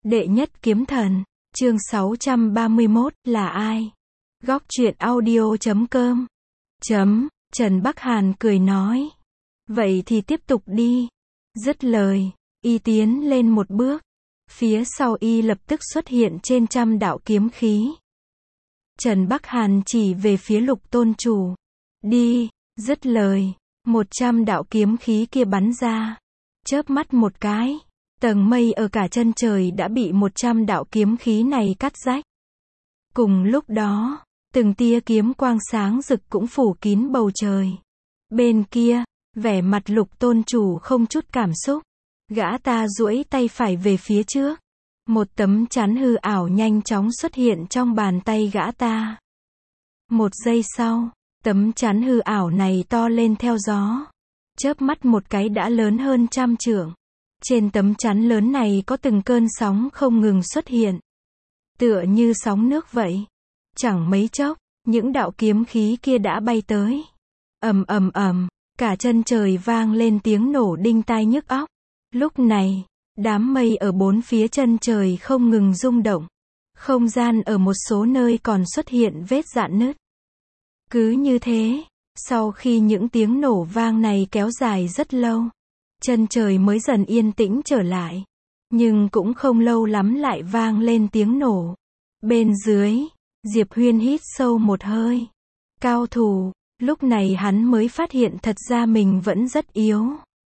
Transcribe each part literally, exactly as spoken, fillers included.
Đệ nhất kiếm thần, chương sáu trăm ba mươi mốt, là ai? Góc truyện audio chấm com. Chấm, Trần Bắc Hàn cười nói. Vậy thì tiếp tục đi. Dứt lời, y tiến lên một bước. Phía sau y lập tức xuất hiện trên trăm đạo kiếm khí. Trần Bắc Hàn chỉ về phía Lục tôn chủ. Đi, dứt lời, một trăm đạo kiếm khí kia bắn ra. Chớp mắt một cái, tầng mây ở cả chân trời đã bị một trăm đạo kiếm khí này cắt rách. Cùng lúc đó, từng tia kiếm quang sáng rực cũng phủ kín bầu trời. Bên kia, vẻ mặt Lục tôn chủ không chút cảm xúc. Gã ta duỗi tay phải về phía trước. Một tấm chắn hư ảo nhanh chóng xuất hiện trong bàn tay gã ta. Một giây sau, tấm chắn hư ảo này to lên theo gió. Chớp mắt một cái đã lớn hơn trăm trượng. Trên tấm chắn lớn này có từng cơn sóng không ngừng xuất hiện. Tựa như sóng nước vậy. Chẳng mấy chốc, những đạo kiếm khí kia đã bay tới. Ầm ầm ầm, cả chân trời vang lên tiếng nổ đinh tai nhức óc. Lúc này, đám mây ở bốn phía chân trời không ngừng rung động. Không gian ở một số nơi còn xuất hiện vết rạn nứt. Cứ như thế, sau khi những tiếng nổ vang này kéo dài rất lâu, chân trời mới dần yên tĩnh trở lại. Nhưng cũng không lâu lắm lại vang lên tiếng nổ. Bên dưới, Diệp Huyên hít sâu một hơi. Cao thủ, lúc này hắn mới phát hiện thật ra mình vẫn rất yếu.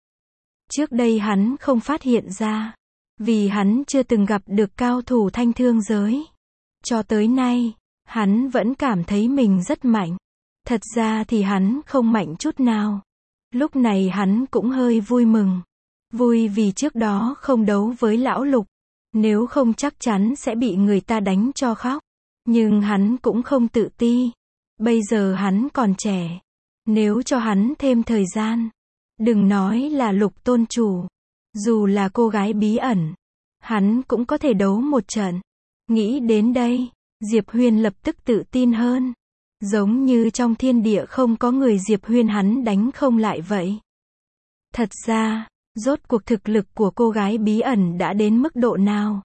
Trước đây hắn không phát hiện ra, vì hắn chưa từng gặp được cao thủ thanh thương giới. Cho tới nay, hắn vẫn cảm thấy mình rất mạnh. Thật ra thì hắn không mạnh chút nào. Lúc này hắn cũng hơi vui mừng. Vui vì trước đó không đấu với lão Lục. Nếu không chắc chắn sẽ bị người ta đánh cho khóc. Nhưng hắn cũng không tự ti. Bây giờ hắn còn trẻ. Nếu cho hắn thêm thời gian, đừng nói là Lục tôn chủ, dù là cô gái bí ẩn, hắn cũng có thể đấu một trận. Nghĩ đến đây, Diệp Huyên lập tức tự tin hơn. Giống như trong thiên địa không có người Diệp Huyên hắn đánh không lại vậy. Thật ra, rốt cuộc thực lực của cô gái bí ẩn đã đến mức độ nào?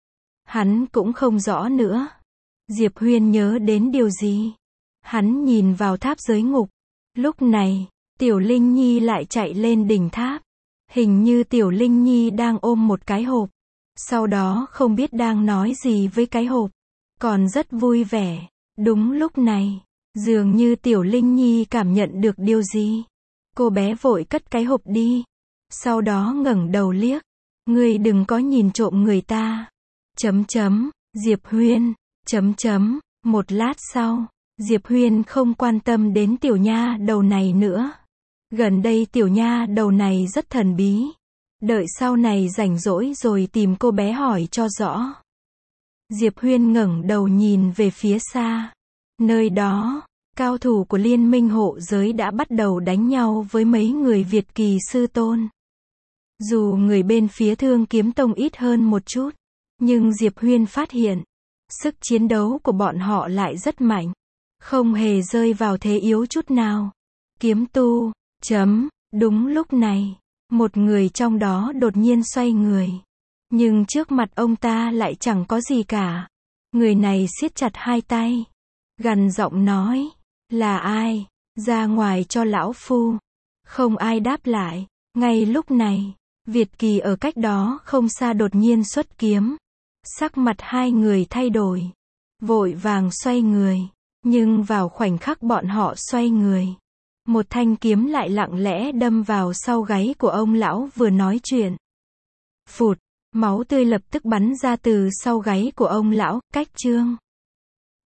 Hắn cũng không rõ nữa. Diệp Huyên nhớ đến điều gì? Hắn nhìn vào tháp giới ngục. Lúc này, Tiểu Linh Nhi lại chạy lên đỉnh tháp. Hình như Tiểu Linh Nhi đang ôm một cái hộp. Sau đó không biết đang nói gì với cái hộp. Còn rất vui vẻ. Đúng lúc này, dường như Tiểu Linh Nhi cảm nhận được điều gì. Cô bé vội cất cái hộp đi. Sau đó ngẩng đầu liếc. Ngươi đừng có nhìn trộm người ta. Chấm chấm, Diệp Huyên, chấm chấm, một lát sau, Diệp Huyên không quan tâm đến tiểu nha đầu này nữa. Gần đây tiểu nha đầu này rất thần bí. Đợi sau này rảnh rỗi rồi tìm cô bé hỏi cho rõ. Diệp Huyên ngẩng đầu nhìn về phía xa. Nơi đó, cao thủ của liên minh hộ giới đã bắt đầu đánh nhau với mấy người Việt kỳ sư tôn. Dù người bên phía Thương Kiếm Tông ít hơn một chút, nhưng Diệp Huyên phát hiện, sức chiến đấu của bọn họ lại rất mạnh. Không hề rơi vào thế yếu chút nào. Kiếm tu, chấm, đúng lúc này, một người trong đó đột nhiên xoay người. Nhưng trước mặt ông ta lại chẳng có gì cả. Người này siết chặt hai tay, gằn giọng nói, là ai? Ra ngoài cho lão phu. Không ai đáp lại. Ngay lúc này, Việt kỳ ở cách đó không xa đột nhiên xuất kiếm. Sắc mặt hai người thay đổi. Vội vàng xoay người. Nhưng vào khoảnh khắc bọn họ xoay người, một thanh kiếm lại lặng lẽ đâm vào sau gáy của ông lão vừa nói chuyện. Phụt, máu tươi lập tức bắn ra từ sau gáy của ông lão, cách chương.